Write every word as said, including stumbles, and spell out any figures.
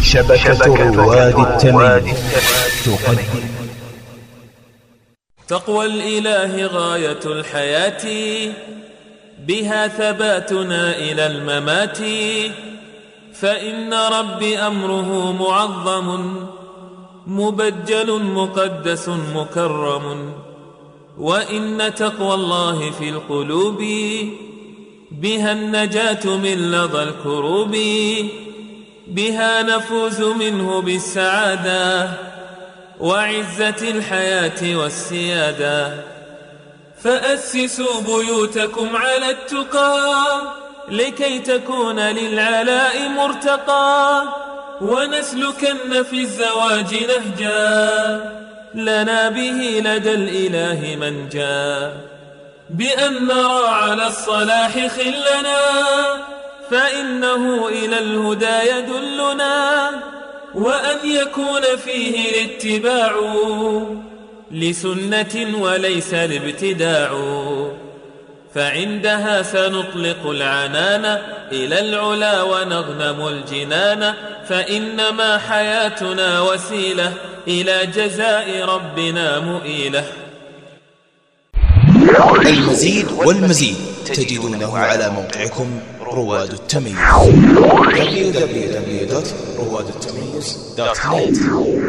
شبكة رواد التمييز تقدم. تقوى الإله غاية الحياة، بها ثباتنا إلى الممات. فإن ربي أمره معظم، مبجل مقدس مكرم. وإن تقوى الله في القلوب، بها النجاة من لظى الكروب. بها نفوز منه بالسعادة، وعزة الحياة والسيادة. فأسسوا بيوتكم على التقى، لكي تكون للعلاء مرتقى. ونسلكن في الزواج نهجا، لنا به لدى الإله منجا. بأن نرى على الصلاح خلنا، فإنه إلى الهدى يدلنا. وأن يكون فيه الاتباع لسنة وليس الابتداع. فعندها سنطلق العنان إلى العلا ونغنم الجنان. فإنما حياتنا وسيلة إلى جزاء ربنا مؤيلة. المزيد والمزيد تجدونه على موقعكم رواد التمييز دبليو دبليو دبليو دوت رواد التمييز دوت نت.